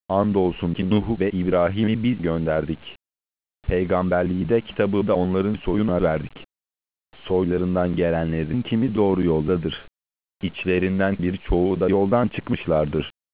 Andolsun ki Nuh'u ve İbrahim'i biz gönderdik. Peygamberliği de kitabı da onların soyuna verdik. Soylarından gelenlerin kimi doğru yoldadır. İçlerinden birçoğu da yoldan çıkmışlardır.